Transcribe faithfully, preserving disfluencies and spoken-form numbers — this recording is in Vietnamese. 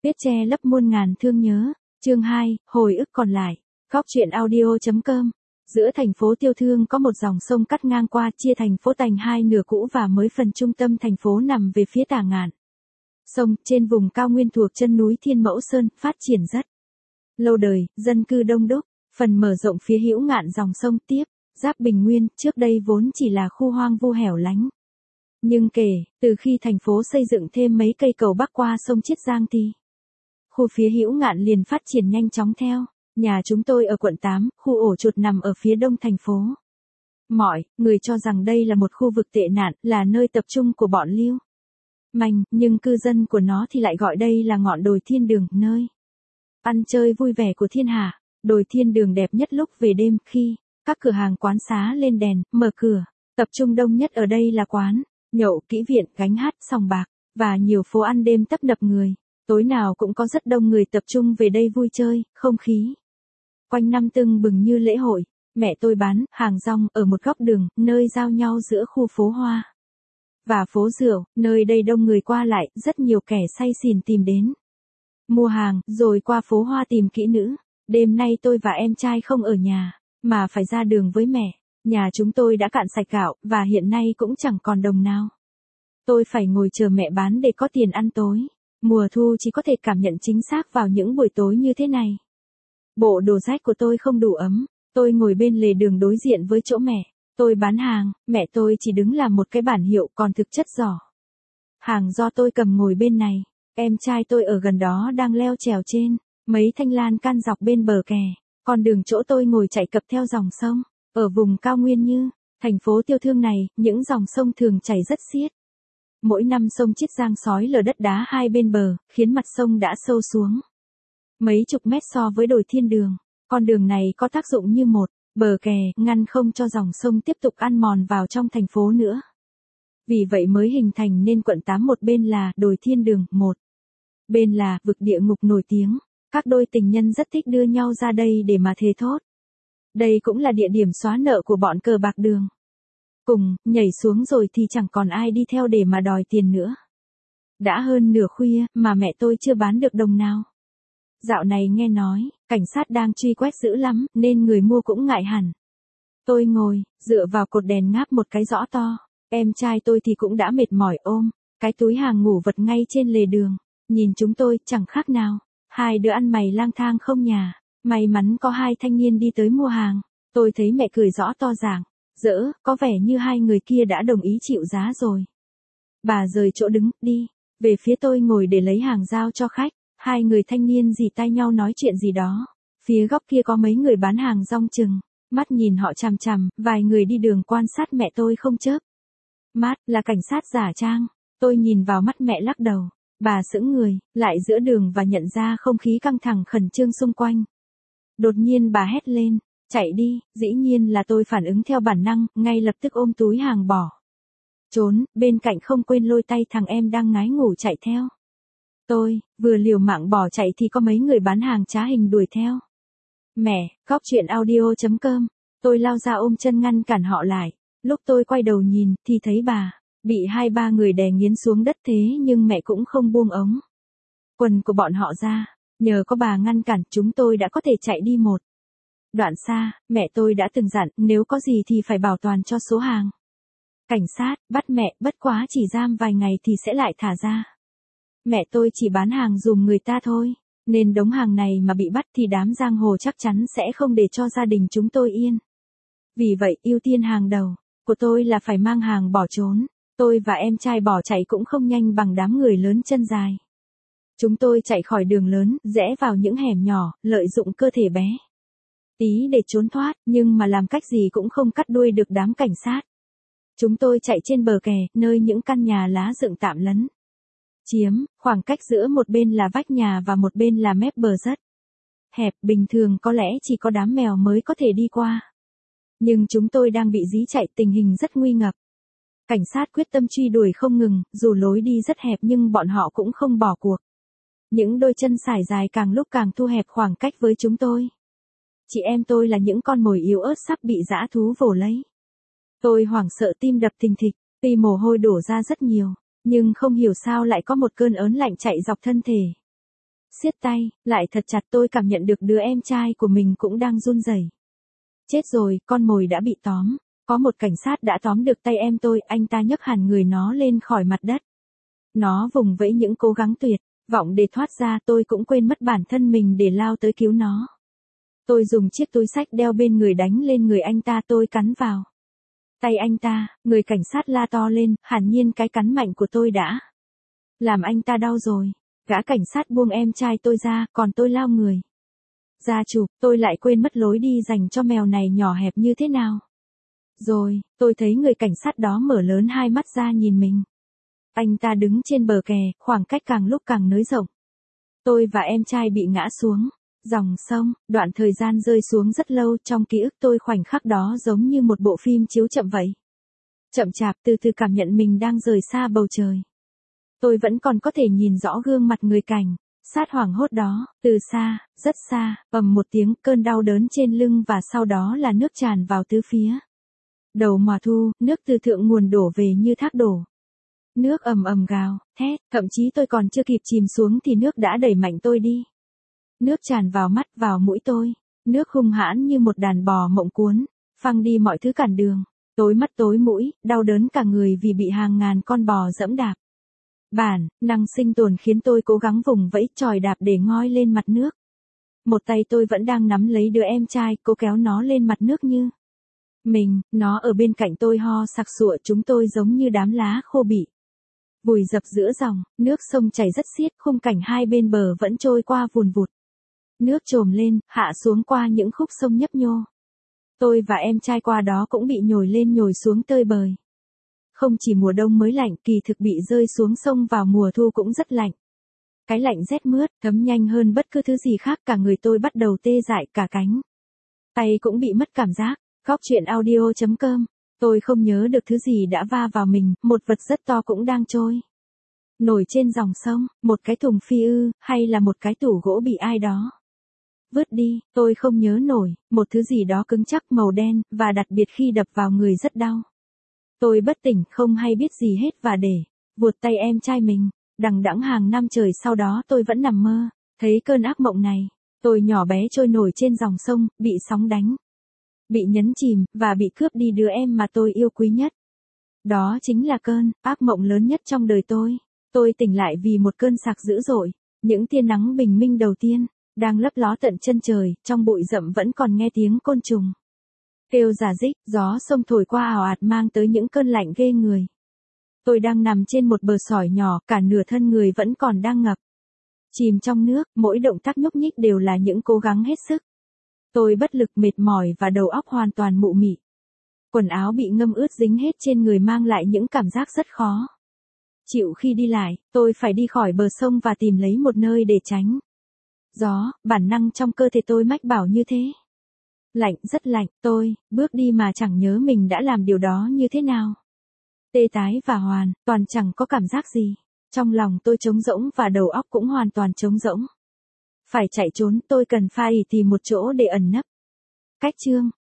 Biết che lấp muôn ngàn thương nhớ. Chương hai, hồi ức còn lại. Góc truyện audio.com. Giữa thành phố Tiêu Thương có một dòng sông cắt ngang qua, chia thành phố thành hai nửa cũ và mới. Phần trung tâm thành phố nằm về phía tả ngạn sông, trên vùng cao nguyên thuộc chân núi Thiên Mẫu Sơn, phát triển rất lâu đời, dân cư đông đúc. Phần mở rộng phía hữu ngạn dòng sông tiếp giáp Bình Nguyên, trước đây vốn chỉ là khu hoang vu hẻo lánh. Nhưng kể từ khi thành phố xây dựng thêm mấy cây cầu bắc qua sông Chiết Giang thì khu phía hữu ngạn liền phát triển nhanh chóng theo. Nhà chúng tôi ở quận tám, khu ổ chuột nằm ở phía đông thành phố. Mọi người cho rằng đây là một khu vực tệ nạn, là nơi tập trung của bọn lưu manh, nhưng cư dân của nó thì lại gọi đây là ngọn đồi thiên đường, nơi ăn chơi vui vẻ của thiên hạ. Đồi thiên đường đẹp nhất lúc về đêm, khi các cửa hàng quán xá lên đèn, mở cửa. Tập trung đông nhất ở đây là quán nhậu, kỹ viện, gánh hát, sòng bạc, và nhiều phố ăn đêm tấp nập người. Tối nào cũng có rất đông người tập trung về đây vui chơi, không khí quanh năm tưng bừng như lễ hội. Mẹ tôi bán hàng rong ở một góc đường, nơi giao nhau giữa khu phố hoa và phố rượu, nơi đây đông người qua lại, rất nhiều kẻ say xỉn tìm đến mua hàng, rồi qua phố hoa tìm kỹ nữ. Đêm nay tôi và em trai không ở nhà, mà phải ra đường với mẹ. Nhà chúng tôi đã cạn sạch gạo, và hiện nay cũng chẳng còn đồng nào. Tôi phải ngồi chờ mẹ bán để có tiền ăn tối. Mùa thu chỉ có thể cảm nhận chính xác vào những buổi tối như thế này. Bộ đồ rách của tôi không đủ ấm. Tôi ngồi bên lề đường đối diện với chỗ mẹ. Tôi bán hàng, mẹ tôi chỉ đứng làm một cái bản hiệu, còn thực chất giỏ hàng do tôi cầm ngồi bên này. Em trai tôi ở gần đó đang leo trèo trên mấy thanh lan can dọc bên bờ kè. Còn đường chỗ tôi ngồi chạy cập theo dòng sông. Ở vùng cao nguyên như thành phố Tiêu Thương này, những dòng sông thường chảy rất xiết. Mỗi năm sông Chiết Giang xói lở đất đá hai bên bờ, khiến mặt sông đã sâu xuống mấy chục mét so với đồi thiên đường. Con đường này có tác dụng như một bờ kè, ngăn không cho dòng sông tiếp tục ăn mòn vào trong thành phố nữa. Vì vậy mới hình thành nên quận tám, một bên là đồi thiên đường, một bên là vực địa ngục nổi tiếng. Các đôi tình nhân rất thích đưa nhau ra đây để mà thề thốt. Đây cũng là địa điểm xóa nợ của bọn cờ bạc đường. Cùng, nhảy xuống rồi thì chẳng còn ai đi theo để mà đòi tiền nữa. Đã hơn nửa khuya, mà mẹ tôi chưa bán được đồng nào. Dạo này nghe nói, cảnh sát đang truy quét dữ lắm, nên người mua cũng ngại hẳn. Tôi ngồi, dựa vào cột đèn ngáp một cái rõ to. Em trai tôi thì cũng đã mệt mỏi ôm cái túi hàng ngủ vật ngay trên lề đường. Nhìn chúng tôi, chẳng khác nào hai đứa ăn mày lang thang không nhà. May mắn có hai thanh niên đi tới mua hàng. Tôi thấy mẹ cười rõ to ràng, dỡ, có vẻ như hai người kia đã đồng ý chịu giá rồi. Bà rời chỗ đứng, đi về phía tôi ngồi để lấy hàng giao cho khách. Hai người thanh niên dì tay nhau nói chuyện gì đó. Phía góc kia có mấy người bán hàng rong chừng mắt nhìn họ chằm chằm. Vài người đi đường quan sát mẹ tôi không chớp mắt, là cảnh sát giả trang. Tôi nhìn vào mắt mẹ lắc đầu. Bà sững người lại giữa đường và nhận ra không khí căng thẳng khẩn trương xung quanh. Đột nhiên bà hét lên, chạy đi. Dĩ nhiên là tôi phản ứng theo bản năng, ngay lập tức ôm túi hàng bỏ trốn, bên cạnh không quên lôi tay thằng em đang ngái ngủ chạy theo. Tôi vừa liều mạng bỏ chạy thì có mấy người bán hàng trá hình đuổi theo. Mẹ, góc truyện audio.com. Tôi lao ra ôm chân ngăn cản họ lại. Lúc tôi quay đầu nhìn thì thấy bà bị hai ba người đè nghiến xuống đất, thế nhưng mẹ cũng không buông ống quần của bọn họ ra. Nhờ có bà ngăn cản, chúng tôi đã có thể chạy đi một đoạn xa. Mẹ tôi đã từng dặn, nếu có gì thì phải bảo toàn cho số hàng. Cảnh sát bắt mẹ, bất quá chỉ giam vài ngày thì sẽ lại thả ra. Mẹ tôi chỉ bán hàng dùm người ta thôi, nên đống hàng này mà bị bắt thì đám giang hồ chắc chắn sẽ không để cho gia đình chúng tôi yên. Vì vậy, ưu tiên hàng đầu của tôi là phải mang hàng bỏ trốn. Tôi và em trai bỏ chạy cũng không nhanh bằng đám người lớn chân dài. Chúng tôi chạy khỏi đường lớn, rẽ vào những hẻm nhỏ, lợi dụng cơ thể bé tí để trốn thoát, nhưng mà làm cách gì cũng không cắt đuôi được đám cảnh sát. Chúng tôi chạy trên bờ kè, nơi những căn nhà lá dựng tạm lấn chiếm. Khoảng cách giữa một bên là vách nhà và một bên là mép bờ rất hẹp, bình thường có lẽ chỉ có đám mèo mới có thể đi qua. Nhưng chúng tôi đang bị dí chạy, tình hình rất nguy ngập. Cảnh sát quyết tâm truy đuổi không ngừng, dù lối đi rất hẹp nhưng bọn họ cũng không bỏ cuộc. Những đôi chân sải dài càng lúc càng thu hẹp khoảng cách với chúng tôi. Chị em tôi là những con mồi yếu ớt sắp bị dã thú vồ lấy. Tôi hoảng sợ, tim đập thình thịch, tuy mồ hôi đổ ra rất nhiều, nhưng không hiểu sao lại có một cơn ớn lạnh chạy dọc thân thể. siết tay, lại thật chặt tôi cảm nhận được đứa em trai của mình cũng đang run rẩy. Chết rồi, con mồi đã bị tóm. Có một cảnh sát đã tóm được tay em tôi, anh ta nhấc hẳn người nó lên khỏi mặt đất. Nó vùng vẫy những cố gắng tuyệt vọng để thoát ra, tôi cũng quên mất bản thân mình để lao tới cứu nó. Tôi dùng chiếc túi xách đeo bên người đánh lên người anh ta, tôi cắn vào tay anh ta, người cảnh sát la to lên, hiển nhiên cái cắn mạnh của tôi đã làm anh ta đau rồi. Gã cảnh sát buông em trai tôi ra, còn tôi lao người ra chụp, tôi lại quên mất lối đi dành cho mèo này nhỏ hẹp như thế nào. Rồi, tôi thấy người cảnh sát đó mở lớn hai mắt ra nhìn mình. Anh ta đứng trên bờ kè, khoảng cách càng lúc càng nới rộng. Tôi và em trai bị ngã xuống dòng sông, đoạn thời gian rơi xuống rất lâu, trong ký ức tôi khoảnh khắc đó giống như một bộ phim chiếu chậm vậy. Chậm chạp, từ từ cảm nhận mình đang rời xa bầu trời. Tôi vẫn còn có thể nhìn rõ gương mặt người cảnh sát hoảng hốt đó, từ xa, rất xa, ầm một tiếng, cơn đau đớn trên lưng và sau đó là nước tràn vào tứ phía. Đầu mùa thu, nước từ thượng nguồn đổ về như thác đổ. Nước ầm ầm gào, thét, thậm chí tôi còn chưa kịp chìm xuống thì nước đã đẩy mạnh tôi đi. Nước tràn vào mắt, vào mũi tôi. Nước hung hãn như một đàn bò mộng cuốn, phăng đi mọi thứ cản đường. Tối mắt tối mũi, đau đớn cả người vì bị hàng ngàn con bò dẫm đạp. Bản năng sinh tồn khiến tôi cố gắng vùng vẫy chòi đạp để ngoi lên mặt nước. Một tay tôi vẫn đang nắm lấy đứa em trai, cố kéo nó lên mặt nước như mình, nó ở bên cạnh tôi ho sặc sụa, chúng tôi giống như đám lá khô bị vùi dập giữa dòng, nước sông chảy rất xiết, khung cảnh hai bên bờ vẫn trôi qua vùn vụt. Nước trồm lên, hạ xuống qua những khúc sông nhấp nhô. Tôi và em trai qua đó cũng bị nhồi lên nhồi xuống tơi bời. Không chỉ mùa đông mới lạnh, kỳ thực bị rơi xuống sông vào mùa thu cũng rất lạnh. Cái lạnh rét mướt, thấm nhanh hơn bất cứ thứ gì khác, cả người tôi bắt đầu tê dại, cả cánh tay cũng bị mất cảm giác. Góc truyện audio chấm com. Tôi không nhớ được thứ gì đã va vào mình, một vật rất to cũng đang trôi nổi trên dòng sông, một cái thùng phi ư, hay là một cái tủ gỗ bị ai đó vứt đi, tôi không nhớ nổi, một thứ gì đó cứng chắc màu đen, và đặc biệt khi đập vào người rất đau. Tôi bất tỉnh, không hay biết gì hết và để vuột tay em trai mình. Đằng đẵng hàng năm trời sau đó tôi vẫn nằm mơ, thấy cơn ác mộng này. Tôi nhỏ bé trôi nổi trên dòng sông, bị sóng đánh, bị nhấn chìm, và bị cướp đi đứa em mà tôi yêu quý nhất. Đó chính là cơn ác mộng lớn nhất trong đời tôi. Tôi tỉnh lại vì một cơn sạc dữ dội. Những tia nắng bình minh đầu tiên đang lấp ló tận chân trời, trong bụi rậm vẫn còn nghe tiếng côn trùng kêu rả rích, gió sông thổi qua ào ạt mang tới những cơn lạnh ghê người. Tôi đang nằm trên một bờ sỏi nhỏ, cả nửa thân người vẫn còn đang ngập chìm trong nước, mỗi động tác nhúc nhích đều là những cố gắng hết sức. Tôi bất lực, mệt mỏi và đầu óc hoàn toàn mụ mị. Quần áo bị ngâm ướt dính hết trên người mang lại những cảm giác rất khó chịu khi đi lại. Tôi phải đi khỏi bờ sông và tìm lấy một nơi để tránh gió, bản năng trong cơ thể tôi mách bảo như thế. Lạnh, rất lạnh, tôi bước đi mà chẳng nhớ mình đã làm điều đó như thế nào. Tê tái và hoàn toàn chẳng có cảm giác gì. Trong lòng tôi trống rỗng và đầu óc cũng hoàn toàn trống rỗng. Phải chạy trốn, tôi cần phải tìm một chỗ để ẩn nấp. Cách chương